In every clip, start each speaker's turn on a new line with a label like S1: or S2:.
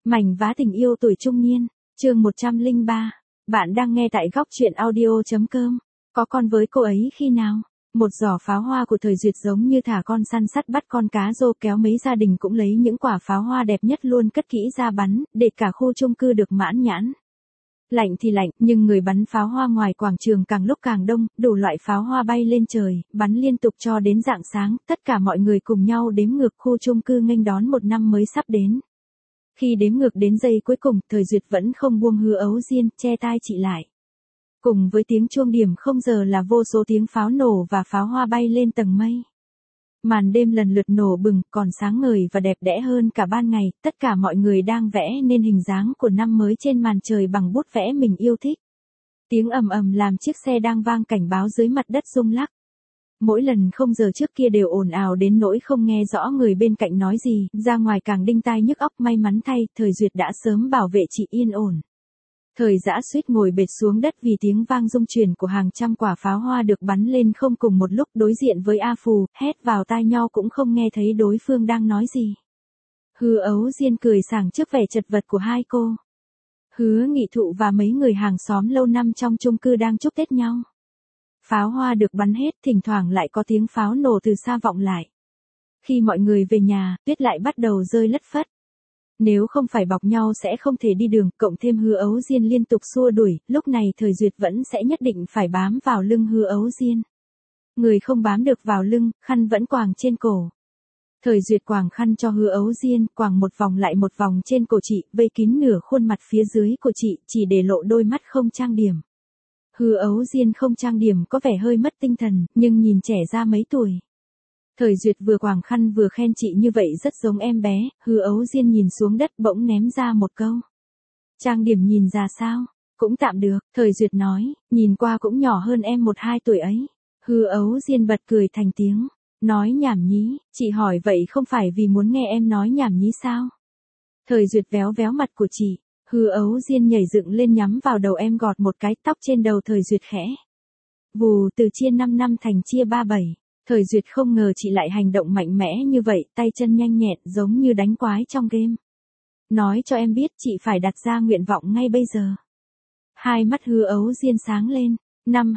S1: Mảnh vá tình yêu tuổi trung niên, chương 103. Bạn đang nghe tại góc truyện audio.com. Có con với cô ấy khi nào? Một giỏ pháo hoa của thời Duyệt giống như thả con săn sắt bắt con cá rô, kéo mấy gia đình cũng lấy những quả pháo hoa đẹp nhất luôn cất kỹ ra bắn, để cả khu chung cư được mãn nhãn. Lạnh thì lạnh, nhưng người bắn pháo hoa ngoài quảng trường càng lúc càng đông, đủ loại pháo hoa bay lên trời, bắn liên tục cho đến rạng sáng, tất cả mọi người cùng nhau đếm ngược khu chung cư nghênh đón một năm mới sắp đến. Khi đếm ngược đến giây cuối cùng, thời Duyệt vẫn không buông Hứa Ấu Diên, che tai chị lại. Cùng với tiếng chuông điểm không giờ là vô số tiếng pháo nổ và pháo hoa bay lên tầng mây. Màn đêm lần lượt nổ bừng, còn sáng ngời và đẹp đẽ hơn cả ban ngày, tất cả mọi người đang vẽ nên hình dáng của năm mới trên màn trời bằng bút vẽ mình yêu thích. Tiếng ầm ầm làm chiếc xe đang vang cảnh báo dưới mặt đất rung lắc. Mỗi lần không giờ trước kia đều ồn ào đến nỗi không nghe rõ người bên cạnh nói gì, ra ngoài càng đinh tai nhức óc. May mắn thay, thời Duyệt đã sớm bảo vệ chị yên ổn. Thời Dã suýt ngồi bệt xuống đất vì tiếng vang rung chuyển của hàng trăm quả pháo hoa được bắn lên không cùng một lúc. Đối diện với A Phù, hét vào tai nhau cũng không nghe thấy đối phương đang nói gì. Hứa Ấu Diên cười sảng trước vẻ chật vật của hai cô. Hứa Nghị Thụ và mấy người hàng xóm lâu năm trong chung cư đang chúc Tết nhau. Pháo hoa được bắn hết, thỉnh thoảng lại có tiếng pháo nổ từ xa vọng lại. Khi mọi người về nhà, tuyết lại bắt đầu rơi lất phất. Nếu không phải bọc nhau sẽ không thể đi đường, cộng thêm Hứa Ấu Diên liên tục xua đuổi, lúc này thời Duyệt vẫn sẽ nhất định phải bám vào lưng Hứa Ấu Diên. Người không bám được vào lưng, khăn vẫn quàng trên cổ. Thời Duyệt quàng khăn cho Hứa Ấu Diên, quàng một vòng lại một vòng trên cổ chị, vây kín nửa khuôn mặt phía dưới của chị, chỉ để lộ đôi mắt không trang điểm. Hứa Ấu Diên không trang điểm có vẻ hơi mất tinh thần, nhưng nhìn trẻ ra mấy tuổi. Thời Duyệt vừa quàng khăn vừa khen chị như vậy rất giống em bé. Hứa Ấu Diên nhìn xuống đất bỗng ném ra một câu. Trang điểm nhìn ra sao? Cũng tạm được, thời Duyệt nói, nhìn qua cũng nhỏ hơn em 1-2 tuổi ấy. Hứa Ấu Diên bật cười thành tiếng. Nói nhảm nhí, chị hỏi vậy không phải vì muốn nghe em nói nhảm nhí sao? Thời Duyệt véo véo mặt của chị. Hứa Ấu Diên nhảy dựng lên nhắm vào đầu em gọt một cái, tóc trên đầu thời Duyệt khẽ. Vù, từ chia 5 năm thành chia 37. Thời Duyệt không ngờ chị lại hành động mạnh mẽ như vậy, tay chân nhanh nhẹn giống như đánh quái trong game. Nói cho em biết chị phải đặt ra nguyện vọng ngay bây giờ. Hai mắt Hứa Ấu Diên sáng lên. Năm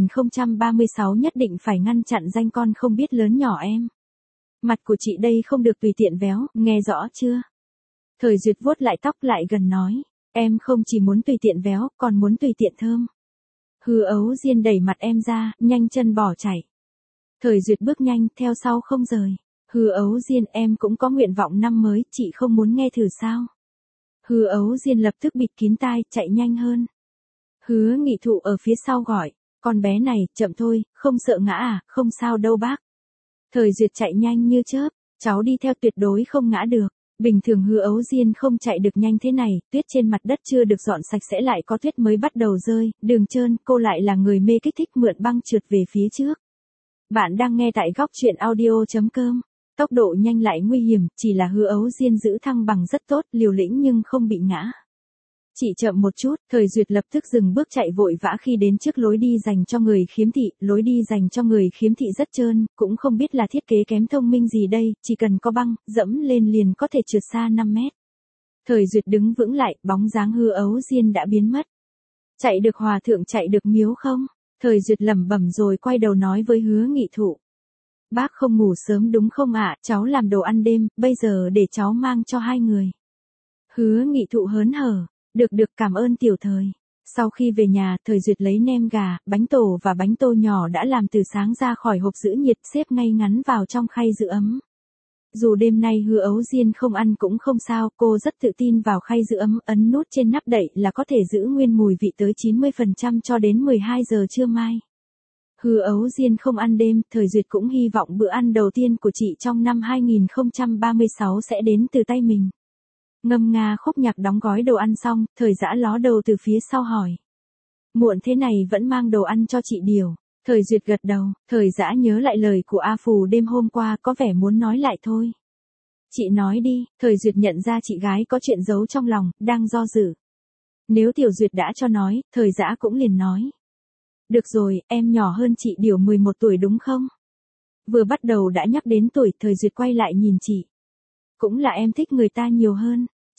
S1: 2036 nhất định phải ngăn chặn danh con không biết lớn nhỏ em. Mặt của chị đây không được tùy tiện véo, nghe rõ chưa? Thời Duyệt vuốt lại tóc lại gần nói. Em không chỉ muốn tùy tiện véo, còn muốn tùy tiện thơm. Hứa Ấu Diên đẩy mặt em ra, nhanh chân bỏ chạy. Thời Duyệt bước nhanh, theo sau không rời. Hứa Ấu Diên, em cũng có nguyện vọng năm mới, chị không muốn nghe thử sao? Hứa Ấu Diên lập tức bịt kín tai, chạy nhanh hơn. Hứa Nghị Thụ ở phía sau gọi. Con bé này, chậm thôi, không sợ ngã à, không sao đâu bác. Thời Duyệt chạy nhanh như chớp, cháu đi theo tuyệt đối không ngã được. Bình thường Hứa Ấu Diên không chạy được nhanh thế này, tuyết trên mặt đất chưa được dọn sạch sẽ lại có tuyết mới bắt đầu rơi, đường trơn, cô lại là người mê kích thích mượn băng trượt về phía trước. Bạn đang nghe tại góc truyện audio.com. Tốc độ nhanh lại nguy hiểm, chỉ là Hứa Ấu Diên giữ thăng bằng rất tốt, liều lĩnh nhưng không bị ngã. Chị chậm một chút, thời Duyệt lập tức dừng bước chạy vội vã khi đến trước lối đi dành cho người khiếm thị. Lối đi dành cho người khiếm thị rất trơn, cũng không biết là thiết kế kém thông minh gì đây, chỉ cần có băng, dẫm lên liền có thể trượt xa 5 mét. Thời Duyệt đứng vững lại, bóng dáng Hứa Ấu Diên đã biến mất. Chạy được hòa thượng chạy được miếu không? Thời Duyệt lẩm bẩm rồi quay đầu nói với Hứa Nghị Thụ. Bác không ngủ sớm đúng không ạ? Cháu làm đồ ăn đêm, bây giờ để cháu mang cho hai người. Hứa Nghị Thụ hớn hở. Được cảm ơn tiểu thời. Sau khi về nhà, thời Duyệt lấy nem gà, bánh tổ và bánh tô nhỏ đã làm từ sáng ra khỏi hộp giữ nhiệt, xếp ngay ngắn vào trong khay giữ ấm. Dù đêm nay Hứa Ấu Diên không ăn cũng không sao, cô rất tự tin vào khay giữ ấm, ấn nút trên nắp đậy là có thể giữ nguyên mùi vị tới 90% cho đến 12 giờ trưa mai. Hứa Ấu Diên không ăn đêm, thời Duyệt cũng hy vọng bữa ăn đầu tiên của chị trong năm 2036 sẽ đến từ tay mình. Ngâm nga khúc nhạc đóng gói đồ ăn xong, thời Dã ló đầu từ phía sau hỏi. Muộn thế này vẫn mang đồ ăn cho chị điều. Thời Duyệt gật đầu, thời Dã nhớ lại lời của A Phù đêm hôm qua có vẻ muốn nói lại thôi. Chị nói đi, thời Duyệt nhận ra chị gái có chuyện giấu trong lòng, đang do dự. Nếu Tiểu Duyệt đã cho nói, thời Dã cũng liền nói. Được rồi, em nhỏ hơn chị điều 11 tuổi đúng không? Vừa bắt đầu đã nhắc đến tuổi, thời Duyệt quay lại nhìn chị. Cũng là em thích người ta nhiều hơn.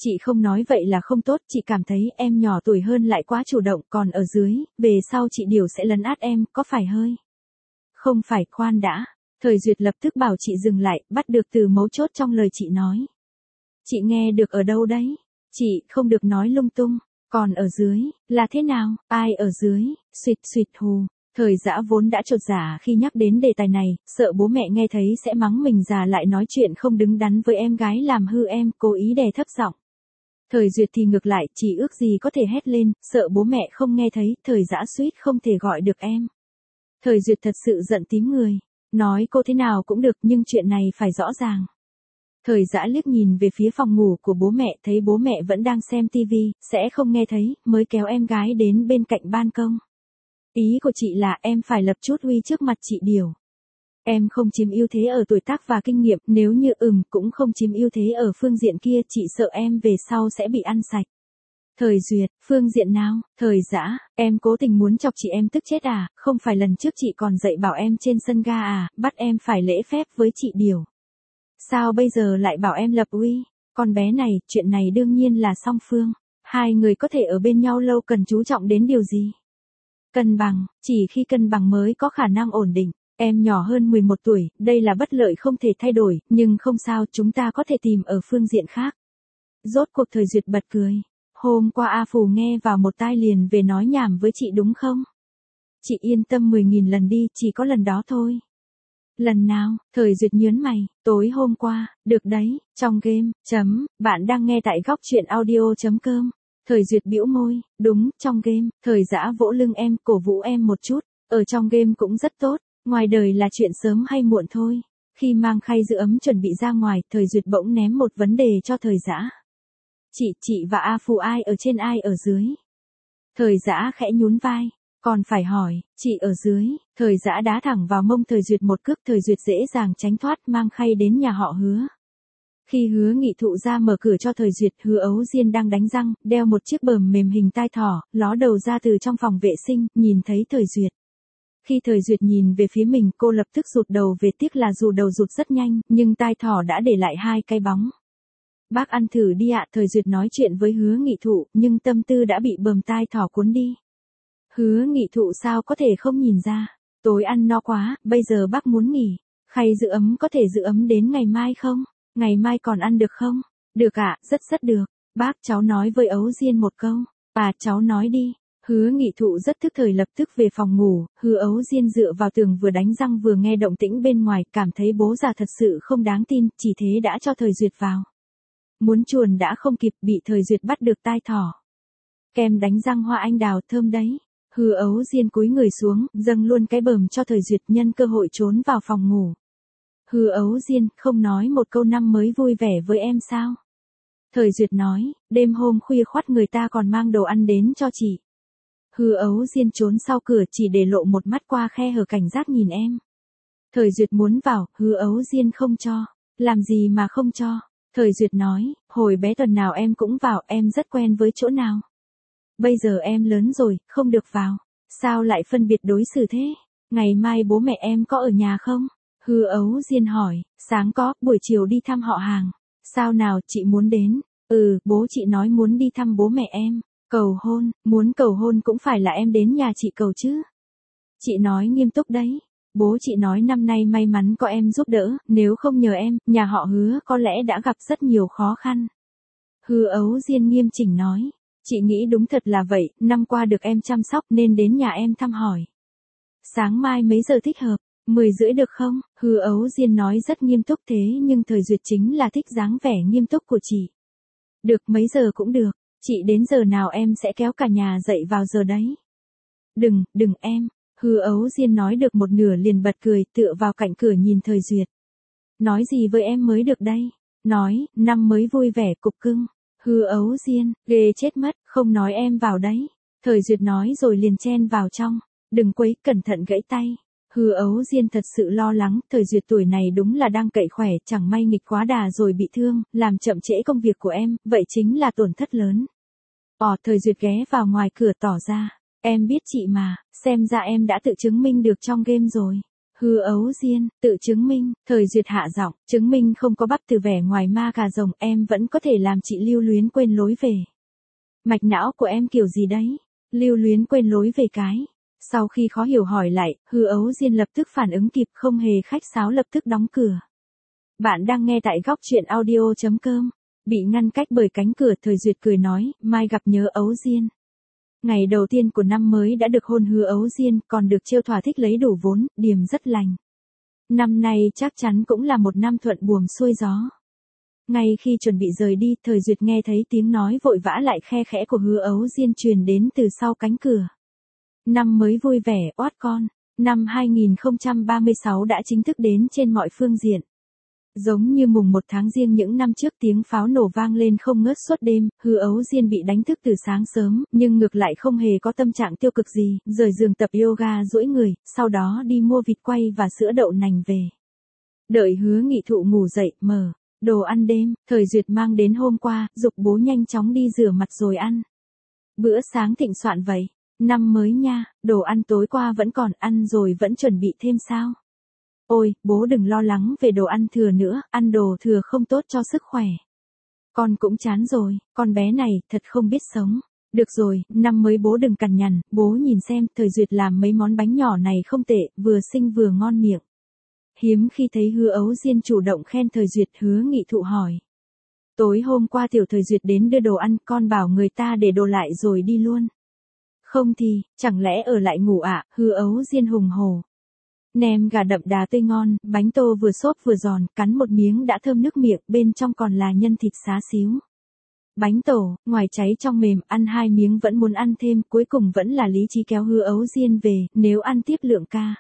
S1: Chị không nói vậy là không tốt, chị cảm thấy em nhỏ tuổi hơn lại quá chủ động, còn ở dưới, về sau chị Điều sẽ lấn át em, có phải hơi? Không phải, khoan đã. Thời Duyệt lập tức bảo chị dừng lại, bắt được từ mấu chốt trong lời chị nói. Chị nghe được ở đâu đấy? Chị không được nói lung tung. Còn ở dưới, là thế nào? Ai ở dưới? Xuyệt xuyệt hù. Thời Dã vốn đã chột dạ khi nhắc đến đề tài này, sợ bố mẹ nghe thấy sẽ mắng mình già lại nói chuyện không đứng đắn với em gái làm hư em, cố ý đè thấp giọng. Thời Duyệt thì ngược lại, chỉ ước gì có thể hét lên, sợ bố mẹ không nghe thấy, Thời Dã suýt không thể gọi được em. Thời Duyệt thật sự giận tím người. Nói cô thế nào cũng được nhưng chuyện này phải rõ ràng. Thời Dã liếc nhìn về phía phòng ngủ của bố mẹ, thấy bố mẹ vẫn đang xem tivi, sẽ không nghe thấy, mới kéo em gái đến bên cạnh ban công. Ý của chị là em phải lập chút uy trước mặt chị Điều. Em không chiếm ưu thế ở tuổi tác và kinh nghiệm, nếu như cũng không chiếm ưu thế ở phương diện kia, chị sợ em về sau sẽ bị ăn sạch. Thời Duyệt, phương diện nào? Thời Dã, em cố tình muốn chọc chị em tức chết à, không phải lần trước chị còn dạy bảo em trên sân ga à, bắt em phải lễ phép với chị Điều. Sao bây giờ lại bảo em lập uy? Con bé này, chuyện này đương nhiên là song phương. Hai người có thể ở bên nhau lâu cần chú trọng đến điều gì? Cân bằng, chỉ khi cân bằng mới có khả năng ổn định. Em nhỏ hơn 11 tuổi, đây là bất lợi không thể thay đổi, nhưng không sao, chúng ta có thể tìm ở phương diện khác. Rốt cuộc Thời Duyệt bật cười. Hôm qua A Phù nghe vào một tai liền về nói nhảm với chị đúng không? Chị yên tâm 10.000 lần đi, chỉ có lần đó thôi. Lần nào? Thời Duyệt nhớn mày, tối hôm qua, được đấy, trong game, bạn đang nghe tại góc truyện audio.com. Thời Duyệt bĩu môi, đúng, trong game, Thời Dã vỗ lưng em, cổ vũ em một chút, ở trong game cũng rất tốt, ngoài đời là chuyện sớm hay muộn thôi. Khi mang khay giữ ấm chuẩn bị ra ngoài, Thời Duyệt bỗng ném một vấn đề cho Thời Dã. Chị và A Phù ai ở trên ai ở dưới? Thời Dã khẽ nhún vai. Còn phải hỏi, chị ở dưới, Thời Dã đá thẳng vào mông Thời Duyệt một cước, Thời Duyệt dễ dàng tránh thoát, mang khay đến nhà họ Hứa. Khi Hứa Nghị Thụ ra mở cửa cho Thời Duyệt, Hứa Ấu Diên đang đánh răng, đeo một chiếc bờm mềm hình tai thỏ, ló đầu ra từ trong phòng vệ sinh, nhìn thấy Thời Duyệt. Khi Thời Duyệt nhìn về phía mình, cô lập tức rụt đầu về, tiếc là dù đầu rụt rất nhanh, nhưng tai thỏ đã để lại hai cái bóng. Bác ăn thử đi ạ, Thời Duyệt nói chuyện với Hứa Nghị Thụ, nhưng tâm tư đã bị bờm tai thỏ cuốn đi. Hứa Nghị Thụ sao có thể không nhìn ra, tối ăn no quá, bây giờ bác muốn nghỉ, khay giữ ấm có thể giữ ấm đến ngày mai không? Ngày mai còn ăn được không? Được ạ, rất được, bác cháu nói với Ấu Diên một câu, cháu nói đi. Hứa Nghị Thụ rất thức thời lập tức về phòng ngủ, Hứa Ấu Diên dựa vào tường vừa đánh răng vừa nghe động tĩnh bên ngoài, cảm thấy bố già thật sự không đáng tin, chỉ thế đã cho Thời Duyệt vào. Muốn chuồn đã không kịp, bị Thời Duyệt bắt được tai thỏ. Kem đánh răng hoa anh đào thơm đấy. Hứa Ấu Diên cúi người xuống, dâng luôn cái bờm cho Thời Duyệt, nhân cơ hội trốn vào phòng ngủ. Hứa Ấu Diên, không nói một câu năm mới vui vẻ với em sao? Thời Duyệt nói, đêm hôm khuya khoắt người ta còn mang đồ ăn đến cho chị. Hứa Ấu Diên trốn sau cửa, chỉ để lộ một mắt qua khe hở cảnh giác nhìn em. Thời Duyệt muốn vào, Hứa Ấu Diên không cho. Làm gì mà không cho? Thời Duyệt nói, hồi bé tuần nào em cũng vào, em rất quen với chỗ nào. Bây giờ em lớn rồi, không được vào. Sao lại phân biệt đối xử thế? Ngày mai bố mẹ em có ở nhà không? Hứa Ấu Diên hỏi, sáng có, buổi chiều đi thăm họ hàng. Sao nào, chị muốn đến? Bố chị nói muốn đi thăm bố mẹ em. Cầu hôn, muốn cầu hôn cũng phải là em đến nhà chị cầu chứ. Chị nói nghiêm túc đấy. Bố chị nói năm nay may mắn có em giúp đỡ, nếu không nhờ em, nhà họ Hứa có lẽ đã gặp rất nhiều khó khăn. Hứa Ấu Diên nghiêm chỉnh nói. Chị nghĩ đúng thật là vậy, năm qua được em chăm sóc nên đến nhà em thăm hỏi. Sáng mai mấy giờ thích hợp? 10:30 được không? Hứa Ấu Diên nói rất nghiêm túc, thế nhưng Thời Duyệt chính là thích dáng vẻ nghiêm túc của chị. Được, mấy giờ cũng được, chị đến giờ nào em sẽ kéo cả nhà dậy vào giờ đấy. Đừng em. Hứa Ấu Diên nói được một nửa liền bật cười, tựa vào cạnh cửa nhìn Thời Duyệt. Nói gì với em mới được đây? Nói, năm mới vui vẻ cục cưng. Hứa Ấu Diên, ghê chết mất, không nói em vào đấy. Thời Duyệt nói rồi liền chen vào trong. Đừng quấy, cẩn thận gãy tay. Hứa Ấu Diên thật sự lo lắng, Thời Duyệt tuổi này đúng là đang cậy khỏe, chẳng may nghịch quá đà rồi bị thương, làm chậm trễ công việc của em, vậy chính là tổn thất lớn. Thời Duyệt ghé vào ngoài cửa tỏ ra. Em biết chị mà, xem ra em đã tự chứng minh được trong game rồi. Hứa Ấu Diên, tự chứng minh, Thời Duyệt hạ giọng, chứng minh không có bắp từ vẻ ngoài ma cà rồng, em vẫn có thể làm chị lưu luyến quên lối về. Mạch não của em kiểu gì đấy? Lưu luyến quên lối về cái. Sau khi khó hiểu hỏi lại, Hứa Ấu Diên lập tức phản ứng kịp, không hề khách sáo lập tức đóng cửa. Bạn đang nghe tại góc truyện audio.com. Bị ngăn cách bởi cánh cửa, Thời Duyệt cười nói, mai gặp nhớ Ấu Diên. Ngày đầu tiên của năm mới đã được hôn Hứa Ấu Diên, còn được trêu thỏa thích lấy đủ vốn, điềm rất lành. Năm nay chắc chắn cũng là một năm thuận buồm xuôi gió. Ngay khi chuẩn bị rời đi, Thời Duyệt nghe thấy tiếng nói vội vã lại khe khẽ của Hứa Ấu Diên truyền đến từ sau cánh cửa. Năm mới vui vẻ, oát con. Năm 2036 đã chính thức đến trên mọi phương diện. Giống như mùng 1 tháng Giêng những năm trước, tiếng pháo nổ vang lên không ngớt suốt đêm, Hứa Ấu Diên bị đánh thức từ sáng sớm, nhưng ngược lại không hề có tâm trạng tiêu cực gì, rời giường tập yoga duỗi người, sau đó đi mua vịt quay và sữa đậu nành về. Đợi Hứa Nghị Thụ ngủ dậy, mở đồ ăn đêm, Thời Duyệt mang đến hôm qua, giục bố nhanh chóng đi rửa mặt rồi ăn. Bữa sáng thịnh soạn vậy, năm mới nha, đồ ăn tối qua vẫn còn, ăn rồi vẫn chuẩn bị thêm sao? Ôi, bố đừng lo lắng về đồ ăn thừa nữa, ăn đồ thừa không tốt cho sức khỏe. Con cũng chán rồi, con bé này, thật không biết sống. Được rồi, năm mới bố đừng cằn nhằn, bố nhìn xem, Thời Duyệt làm mấy món bánh nhỏ này không tệ, vừa xinh vừa ngon miệng. Hiếm khi thấy Hứa Ấu Diên chủ động khen Thời Duyệt, Hứa Nghị Thụ hỏi. Tối hôm qua tiểu Thời Duyệt đến đưa đồ ăn, con bảo người ta để đồ lại rồi đi luôn. Không thì, chẳng lẽ ở lại ngủ ạ? Hứa Ấu Diên hùng hổ. Nem gà đậm đà tươi ngon, bánh tô vừa xốp vừa giòn, cắn một miếng đã thơm nước miệng, bên trong còn là nhân thịt xá xíu. Bánh tổ, ngoài cháy trong mềm, ăn 2 miếng vẫn muốn ăn thêm, cuối cùng vẫn là lý trí kéo Hứa Ấu Diên về, nếu ăn tiếp lượng ca.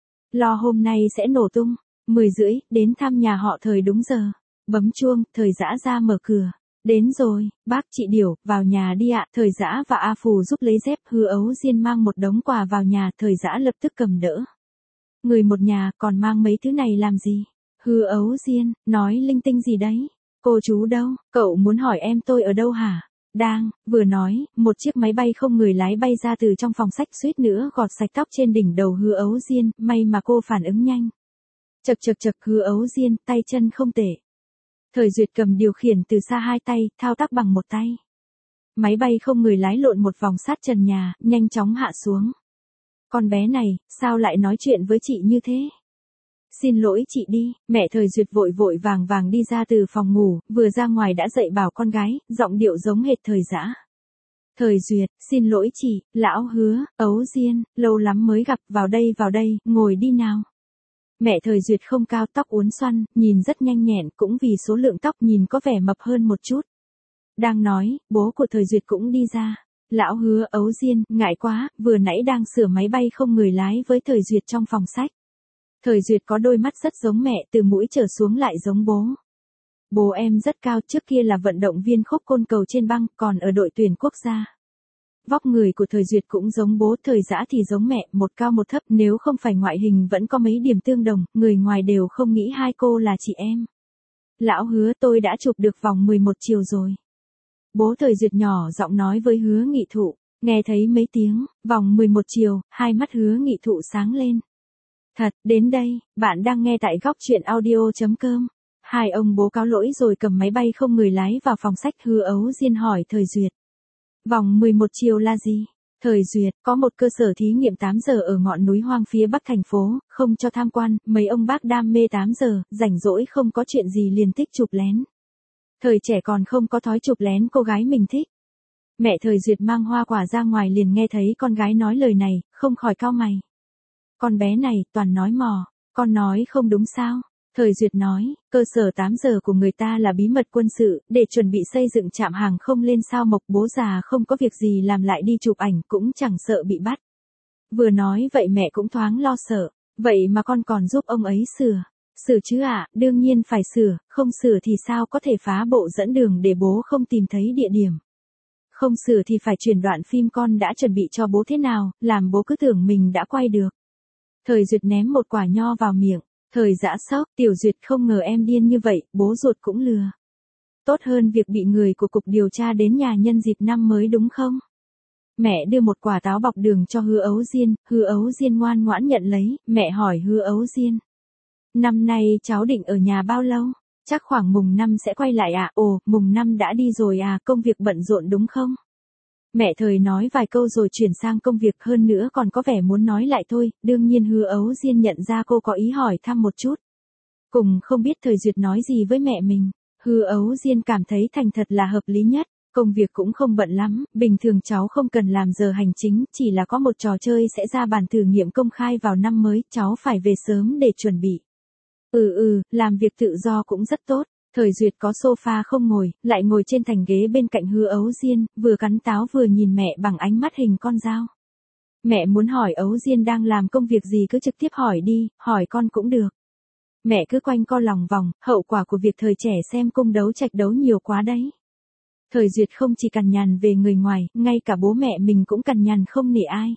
S1: Lo hôm nay sẽ nổ tung. 10:30, đến thăm nhà họ Thời đúng giờ. Bấm chuông, Thời Dã ra mở cửa. Đến rồi, bác chị Điểu, vào nhà đi ạ. Thời Dã và A Phù giúp lấy dép, Hứa Ấu Diên mang một đống quà vào nhà, Thời Dã lập tức cầm đỡ. Người một nhà, còn mang mấy thứ này làm gì? Hứa Ấu Diên, nói linh tinh gì đấy? Cô chú đâu? Cậu muốn hỏi em tôi ở đâu hả? Đang, vừa nói, một chiếc máy bay không người lái bay ra từ trong phòng sách, suýt nữa gọt sạch tóc trên đỉnh đầu Hứa Ấu Diên, may mà cô phản ứng nhanh. Chậc chậc chậc, Hứa Ấu Diên, tay chân không tệ. Thời Duyệt cầm điều khiển từ xa hai tay, thao tác bằng một tay. Máy bay không người lái lộn một vòng sát trần nhà, nhanh chóng hạ xuống. Con bé này, sao lại nói chuyện với chị như thế? Xin lỗi chị đi, mẹ Thời Duyệt vội vội vàng vàng đi ra từ phòng ngủ, vừa ra ngoài đã dạy bảo con gái, giọng điệu giống hệt Thời Dã. Thời Duyệt, xin lỗi chị, lão Hứa, Ấu Diên, lâu lắm mới gặp, vào đây, ngồi đi nào. Mẹ Thời Duyệt không cao, tóc uốn xoăn, nhìn rất nhanh nhẹn, cũng vì số lượng tóc nhìn có vẻ mập hơn một chút. Đang nói, bố của Thời Duyệt cũng đi ra. Lão Hứa, Ấu Diên, ngại quá, vừa nãy đang sửa máy bay không người lái với Thời Duyệt trong phòng sách. Thời Duyệt có đôi mắt rất giống mẹ, từ mũi trở xuống lại giống bố. Bố em rất cao, trước kia là vận động viên khúc côn cầu trên băng, còn ở đội tuyển quốc gia. Vóc người của Thời Duyệt cũng giống bố, Thời Dã thì giống mẹ, một cao một thấp, nếu không phải ngoại hình vẫn có mấy điểm tương đồng, người ngoài đều không nghĩ hai cô là chị em. Lão Hứa, tôi đã chụp được vòng 11 chiều rồi. Bố Thời Duyệt nhỏ giọng nói với Hứa Nghị Thụ, nghe thấy mấy tiếng, vòng 11 chiều, hai mắt Hứa Nghị Thụ sáng lên. Thật, đến đây, bạn đang nghe tại góc truyện audio.com. Hai ông bố cáo lỗi rồi cầm máy bay không người lái vào phòng sách. Hứa Ấu Diên hỏi Thời Duyệt. Vòng 11 chiều là gì? Thời Duyệt, có một cơ sở thí nghiệm 8 giờ ở ngọn núi hoang phía bắc thành phố, không cho tham quan, mấy ông bác đam mê 8 giờ, rảnh rỗi không có chuyện gì liền thích chụp lén. Thời trẻ còn không có thói chụp lén cô gái mình thích. Mẹ Thời Duyệt mang hoa quả ra ngoài liền nghe thấy con gái nói lời này, không khỏi cau mày. Con bé này, toàn nói mò, con nói không đúng sao? Thời Duyệt nói, cơ sở 8 giờ của người ta là bí mật quân sự, để chuẩn bị xây dựng trạm hàng không lên sao Mộc, bố già không có việc gì làm lại đi chụp ảnh, cũng chẳng sợ bị bắt. Vừa nói vậy mẹ cũng thoáng lo sợ, vậy mà con còn giúp ông ấy sửa. Sửa chứ ạ, đương nhiên phải sửa, không sửa thì sao có thể phá bộ dẫn đường để bố không tìm thấy địa điểm. Không sửa thì phải chuyển đoạn phim con đã chuẩn bị cho bố thế nào, làm bố cứ tưởng mình đã quay được. Thời Duyệt ném một quả nho vào miệng. Thời Dã sốc, tiểu Duyệt không ngờ em điên như vậy, bố ruột cũng lừa. Tốt hơn việc bị người của cục điều tra đến nhà nhân dịp năm mới đúng không? Mẹ đưa một quả táo bọc đường cho Hứa Ấu Diên ngoan ngoãn nhận lấy, mẹ hỏi Hứa Ấu Diên. Năm nay cháu định ở nhà bao lâu? Chắc khoảng mùng 5 sẽ quay lại à? Ồ, mùng 5 đã đi rồi à, công việc bận rộn đúng không? Mẹ Thời nói vài câu rồi chuyển sang công việc, hơn nữa còn có vẻ muốn nói lại thôi, đương nhiên Hứa Ấu Diên nhận ra cô có ý hỏi thăm một chút. Cùng không biết Thời Duyệt nói gì với mẹ mình, Hứa Ấu Diên cảm thấy thành thật là hợp lý nhất, công việc cũng không bận lắm, bình thường cháu không cần làm giờ hành chính, chỉ là có một trò chơi sẽ ra bàn thử nghiệm công khai vào năm mới, cháu phải về sớm để chuẩn bị. Làm việc tự do cũng rất tốt. Thời Duyệt có sofa không ngồi, lại ngồi trên thành ghế bên cạnh Hứa Ấu Diên, vừa cắn táo vừa nhìn mẹ bằng ánh mắt hình con dao. Mẹ muốn hỏi Ấu Diên đang làm công việc gì cứ trực tiếp hỏi đi, hỏi con cũng được. Mẹ cứ quanh co lòng vòng, hậu quả của việc thời trẻ xem cung đấu trạch đấu nhiều quá đấy. Thời Duyệt không chỉ cằn nhằn về người ngoài, ngay cả bố mẹ mình cũng cằn nhằn không nể ai.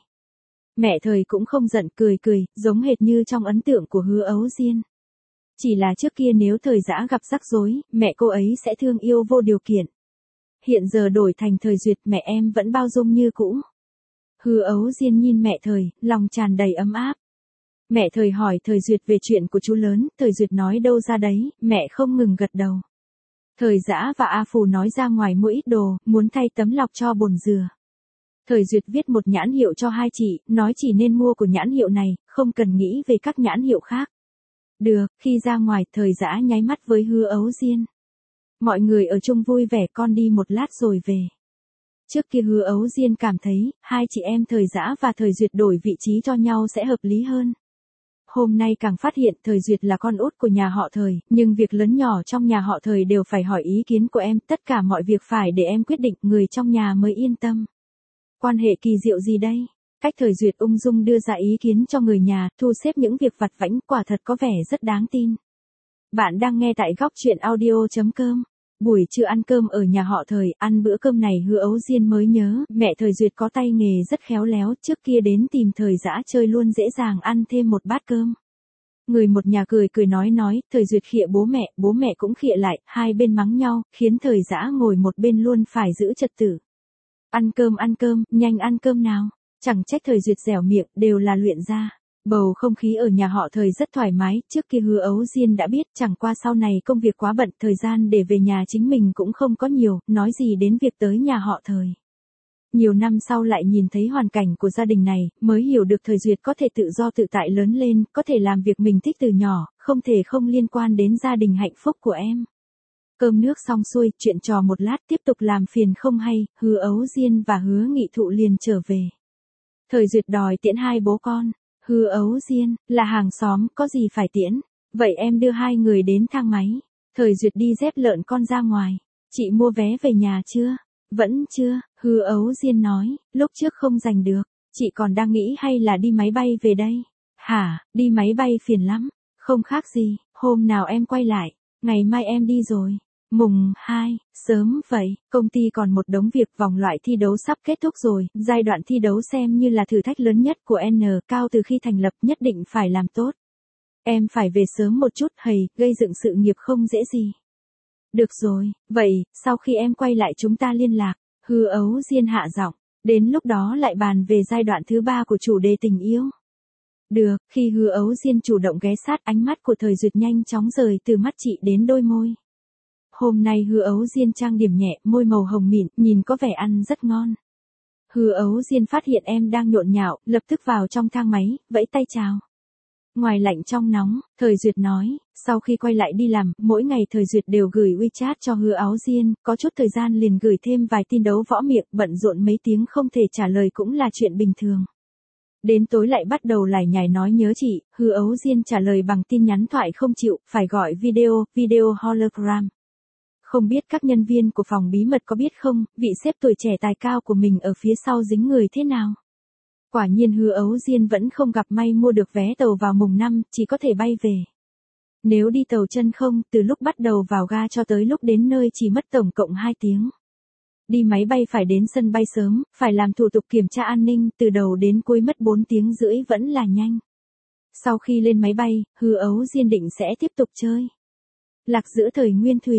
S1: Mẹ Thời cũng không giận, cười, giống hệt như trong ấn tượng của Hứa Ấu Diên. Chỉ là trước kia nếu Thời Dã gặp rắc rối, mẹ cô ấy sẽ thương yêu vô điều kiện. Hiện giờ đổi thành Thời Duyệt, mẹ em vẫn bao dung như cũ. Hứa Ấu Diên nhìn mẹ Thời, lòng tràn đầy ấm áp. Mẹ Thời hỏi Thời Duyệt về chuyện của chú lớn, Thời Duyệt nói đâu ra đấy, mẹ không ngừng gật đầu. Thời Dã và A Phù nói ra ngoài mua ít đồ, muốn thay tấm lọc cho bồn dừa. Thời Duyệt viết một nhãn hiệu cho hai chị, nói chỉ nên mua của nhãn hiệu này, không cần nghĩ về các nhãn hiệu khác. Được, khi ra ngoài, Thời Dã nháy mắt với Hứa Ấu Diên. Mọi người ở chung vui vẻ, con đi một lát rồi về. Trước kia Hứa Ấu Diên cảm thấy, hai chị em Thời Dã và Thời Duyệt đổi vị trí cho nhau sẽ hợp lý hơn. Hôm nay càng phát hiện Thời Duyệt là con út của nhà họ Thời, nhưng việc lớn nhỏ trong nhà họ Thời đều phải hỏi ý kiến của em, tất cả mọi việc phải để em quyết định, người trong nhà mới yên tâm. Quan hệ kỳ diệu gì đây? Cách Thời Duyệt ung dung đưa ra ý kiến cho người nhà, thu xếp những việc vặt vãnh, quả thật có vẻ rất đáng tin. Bạn đang nghe tại góc truyện audio.com. Buổi trưa ăn cơm ở nhà họ Thời, ăn bữa cơm này Hứa Ấu Diên mới nhớ, mẹ Thời Duyệt có tay nghề rất khéo léo, trước kia đến tìm Thời Dã chơi luôn dễ dàng ăn thêm một bát cơm. Người một nhà cười nói, Thời Duyệt khịa bố mẹ cũng khịa lại, hai bên mắng nhau, khiến Thời Dã ngồi một bên luôn phải giữ trật tự. Ăn cơm, nhanh ăn cơm nào. Chẳng trách Thời Duyệt dẻo miệng, đều là luyện ra. Bầu không khí ở nhà họ Thời rất thoải mái, trước kia Hứa Ấu Diên đã biết, chẳng qua sau này công việc quá bận, thời gian để về nhà chính mình cũng không có nhiều, nói gì đến việc tới nhà họ Thời. Nhiều năm sau lại nhìn thấy hoàn cảnh của gia đình này, mới hiểu được Thời Duyệt có thể tự do tự tại lớn lên, có thể làm việc mình thích từ nhỏ, không thể không liên quan đến gia đình hạnh phúc của em. Cơm nước xong xuôi, chuyện trò một lát tiếp tục làm phiền không hay, Hứa Ấu Diên và Hứa Nghị Thụ liền trở về. Thời Duyệt đòi tiễn hai bố con. Hứa Ấu Diên, là hàng xóm, có gì phải tiễn. Vậy em đưa hai người đến thang máy. Thời Duyệt đi dép lợn con ra ngoài. Chị mua vé về nhà chưa? Vẫn chưa, Hứa Ấu Diên nói, lúc trước không giành được. Chị còn đang nghĩ hay là đi máy bay về đây. Hả, đi máy bay phiền lắm. Không khác gì, hôm nào em quay lại. Ngày mai em đi rồi. Mùng 2, sớm vậy, công ty còn một đống việc, vòng loại thi đấu sắp kết thúc rồi, giai đoạn thi đấu xem như là thử thách lớn nhất của N Cao từ khi thành lập, nhất định phải làm tốt. Em phải về sớm một chút, gây dựng sự nghiệp không dễ gì. Được rồi, vậy, sau khi em quay lại chúng ta liên lạc, Hứa Ấu Diên hạ giọng, đến lúc đó lại bàn về giai đoạn thứ 3 của chủ đề tình yêu. Được, khi Hứa Ấu Diên chủ động ghé sát, ánh mắt của Thời Duyệt nhanh chóng rời từ mắt chị đến đôi môi. Hôm nay Hứa Ấu Diên trang điểm nhẹ, môi màu hồng mịn, nhìn có vẻ ăn rất ngon. Hứa Ấu Diên phát hiện em đang nhộn nhạo, lập tức vào trong thang máy, vẫy tay chào. Ngoài lạnh trong nóng, Thời Duyệt nói, sau khi quay lại đi làm, mỗi ngày Thời Duyệt đều gửi WeChat cho Hứa Ấu Diên, có chút thời gian liền gửi thêm vài tin đấu võ miệng, bận rộn mấy tiếng không thể trả lời cũng là chuyện bình thường. Đến tối lại bắt đầu lải nhải nói nhớ chị, Hứa Ấu Diên trả lời bằng tin nhắn thoại không chịu, phải gọi video hologram. Không biết các nhân viên của phòng bí mật có biết không, vị sếp tuổi trẻ tài cao của mình ở phía sau dính người thế nào. Quả nhiên Hứa Ấu Diên vẫn không gặp may mua được vé tàu vào mùng 5, chỉ có thể bay về. Nếu đi tàu chân không, từ lúc bắt đầu vào ga cho tới lúc đến nơi chỉ mất tổng cộng 2 tiếng. Đi máy bay phải đến sân bay sớm, phải làm thủ tục kiểm tra an ninh, từ đầu đến cuối mất 4 tiếng rưỡi vẫn là nhanh. Sau khi lên máy bay, Hứa Ấu Diên định sẽ tiếp tục chơi lạc giữa thời nguyên thủy.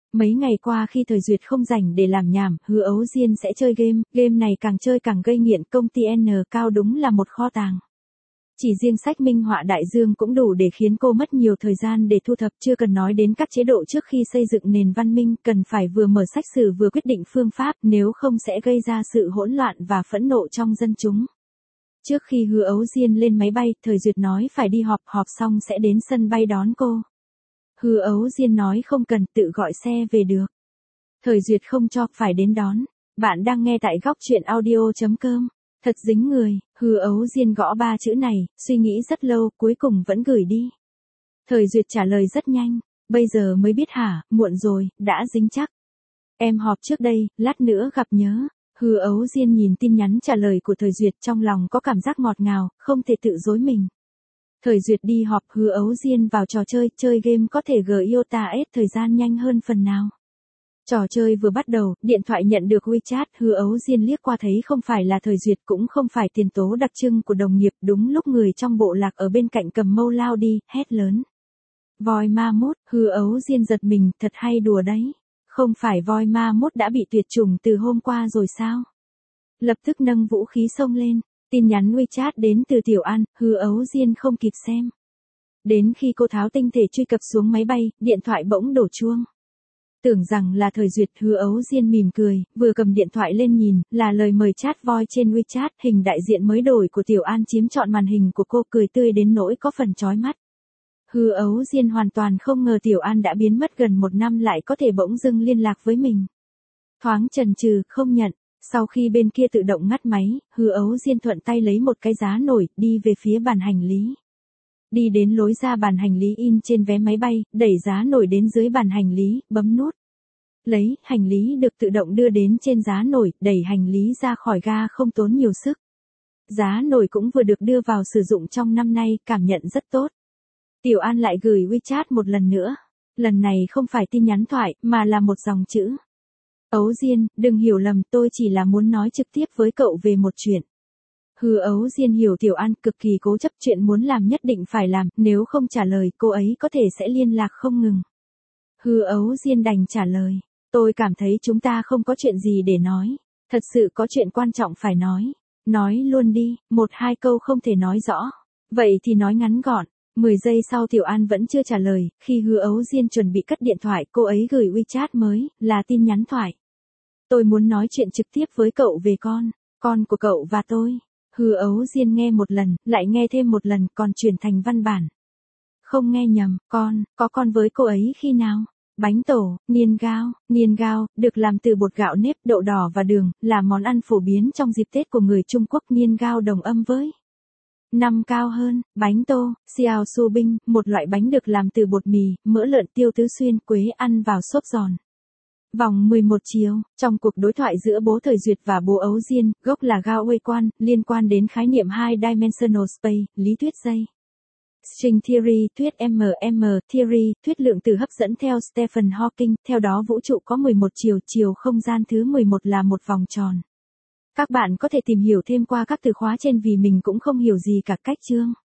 S1: Mấy ngày qua khi Thời Duyệt không rảnh để làm nhảm, Hứa Ấu Diên sẽ chơi game này càng chơi càng gây nghiện, công ty N Cao đúng là một kho tàng. Chỉ riêng sách minh họa đại dương cũng đủ để khiến cô mất nhiều thời gian để thu thập, chưa cần nói đến các chế độ trước khi xây dựng nền văn minh, cần phải vừa mở sách sử vừa quyết định phương pháp, nếu không sẽ gây ra sự hỗn loạn và phẫn nộ trong dân chúng. Trước khi Hứa Ấu Diên lên máy bay, Thời Duyệt nói phải đi họp xong sẽ đến sân bay đón cô. Hứa Ấu Diên nói không cần, tự gọi xe về được. Thời Duyệt không cho, phải đến đón. Bạn đang nghe tại góc truyện audio.com. Thật dính người, Hứa Ấu Diên gõ 3 chữ này, suy nghĩ rất lâu, cuối cùng vẫn gửi đi. Thời Duyệt trả lời rất nhanh, bây giờ mới biết hả, muộn rồi, đã dính chắc. Em họp trước đây, lát nữa gặp nhớ. Hứa Ấu Diên nhìn tin nhắn trả lời của Thời Duyệt, trong lòng có cảm giác ngọt ngào, không thể tự dối mình. Thời Duyệt đi họp, Hứa Ấu Diên vào trò chơi game có thể GIOTA thời gian nhanh hơn phần nào. Trò chơi vừa bắt đầu, điện thoại nhận được WeChat, Hứa Ấu Diên liếc qua thấy không phải là Thời Duyệt cũng không phải tiền tố đặc trưng của đồng nghiệp, đúng lúc người trong bộ lạc ở bên cạnh cầm mâu lao đi, hét lớn. Voi ma mốt, Hứa Ấu Diên giật mình, thật hay đùa đấy. Không phải voi ma mốt đã bị tuyệt chủng từ hôm qua rồi sao? Lập tức nâng vũ khí xông lên, tin nhắn WeChat đến từ Tiểu An, Hứa Ấu Diên không kịp xem. Đến khi cô tháo tinh thể truy cập xuống máy bay, điện thoại bỗng đổ chuông. Tưởng rằng là Thời Duyệt, Hứa Ấu Diên mỉm cười, vừa cầm điện thoại lên nhìn, là lời mời chat voi trên WeChat, hình đại diện mới đổi của Tiểu An chiếm trọn màn hình của cô, cười tươi đến nỗi có phần chói mắt. Hứa Ấu Diên hoàn toàn không ngờ Tiểu An đã biến mất gần 1 năm lại có thể bỗng dưng liên lạc với mình. Thoáng chần chừ, không nhận, sau khi bên kia tự động ngắt máy, Hứa Ấu Diên thuận tay lấy một cái giá nổi, đi về phía bàn hành lý. Đi đến lối ra bàn hành lý in trên vé máy bay, đẩy giá nổi đến dưới bàn hành lý, bấm nút. Lấy, hành lý được tự động đưa đến trên giá nổi, đẩy hành lý ra khỏi ga không tốn nhiều sức. Giá nổi cũng vừa được đưa vào sử dụng trong năm nay, cảm nhận rất tốt. Tiểu An lại gửi WeChat một lần nữa. Lần này không phải tin nhắn thoại, mà là một dòng chữ. Ấu Diên, đừng hiểu lầm, tôi chỉ là muốn nói trực tiếp với cậu về một chuyện. Hứa Ấu Diên hiểu Tiểu An cực kỳ cố chấp, chuyện muốn làm nhất định phải làm, nếu không trả lời cô ấy có thể sẽ liên lạc không ngừng. Hứa Ấu Diên đành trả lời, tôi cảm thấy chúng ta không có chuyện gì để nói, thật sự có chuyện quan trọng phải nói. Nói luôn đi, 1-2 câu không thể nói rõ. Vậy thì nói ngắn gọn. 10 giây sau Tiểu An vẫn chưa trả lời, khi Hứa Ấu Diên chuẩn bị cất điện thoại, cô ấy gửi WeChat mới, là tin nhắn thoại. Tôi muốn nói chuyện trực tiếp với cậu về con của cậu và tôi. Hứa Ấu Diên nghe một lần, lại nghe thêm một lần, còn chuyển thành văn bản. Không nghe nhầm, có con với cô ấy khi nào? Bánh tổ, niên gao, được làm từ bột gạo nếp, đậu đỏ và đường, là món ăn phổ biến trong dịp Tết của người Trung Quốc. Niên gao đồng âm với năm cao hơn, bánh tô, xiao su binh, một loại bánh được làm từ bột mì, mỡ lợn, tiêu tứ xuyên, quế, ăn vào xốp giòn. Vòng 11 chiều, trong cuộc đối thoại giữa bố Thời Duyệt và bố Ấu Diên, gốc là Gao Wei Quan, liên quan đến khái niệm High-dimensional space, lý thuyết dây. String theory, thuyết MM theory, thuyết lượng tử hấp dẫn theo Stephen Hawking, theo đó vũ trụ có 11 chiều không gian thứ 11 là một vòng tròn. Các bạn có thể tìm hiểu thêm qua các từ khóa trên vì mình cũng không hiểu gì cả. Cách chương